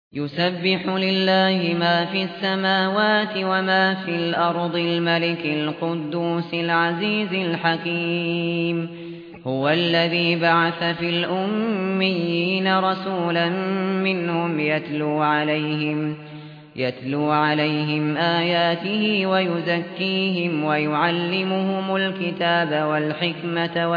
يسبح لله ما في السماوات وما في الأرض الملك القدوس العزيز الحكيم. هو الذي بعث في الأميين رسولا منهم يتلو عليهم آياته ويزكيهم ويعلمهم الكتاب والحكمة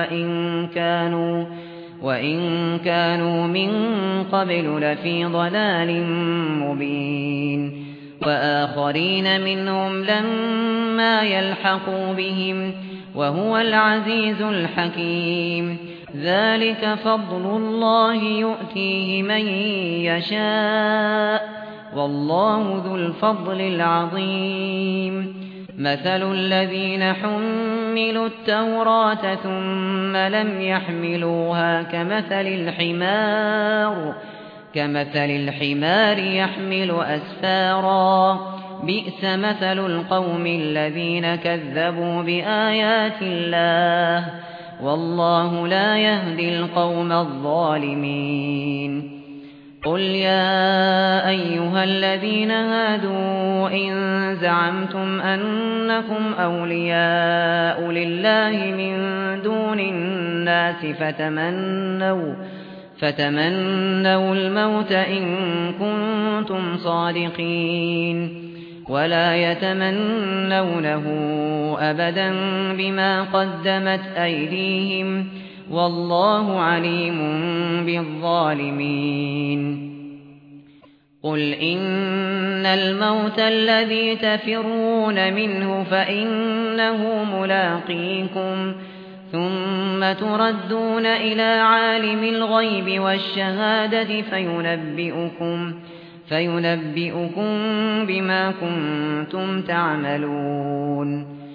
وإن كانوا من قبل لفي ضلال مبين. وآخرين منهم لما يلحقوا بهم وهو العزيز الحكيم. ذلك فضل الله يؤتيه من يشاء والله ذو الفضل العظيم. مثل الذين حملوا التوراة ثم لم يحملوها كمثل الحمار يحمل أسفارا. بئس مثل القوم الذين كذبوا بآيات الله والله لا يهدي القوم الظالمين. قل يا أيها الذين هادوا إن زعمتم أنكم أولياء لله من دون الناس فتمنوا الموت إن كنتم صادقين ولا يتمنونه أبدا بما قدمت أيديهم والله عليم بالظالمين. قل إن الموت الذي تفرون منه فإنه ملاقيكم ثم تردون إلى عالم الغيب والشهادة فينبئكم بما كنتم تعملون.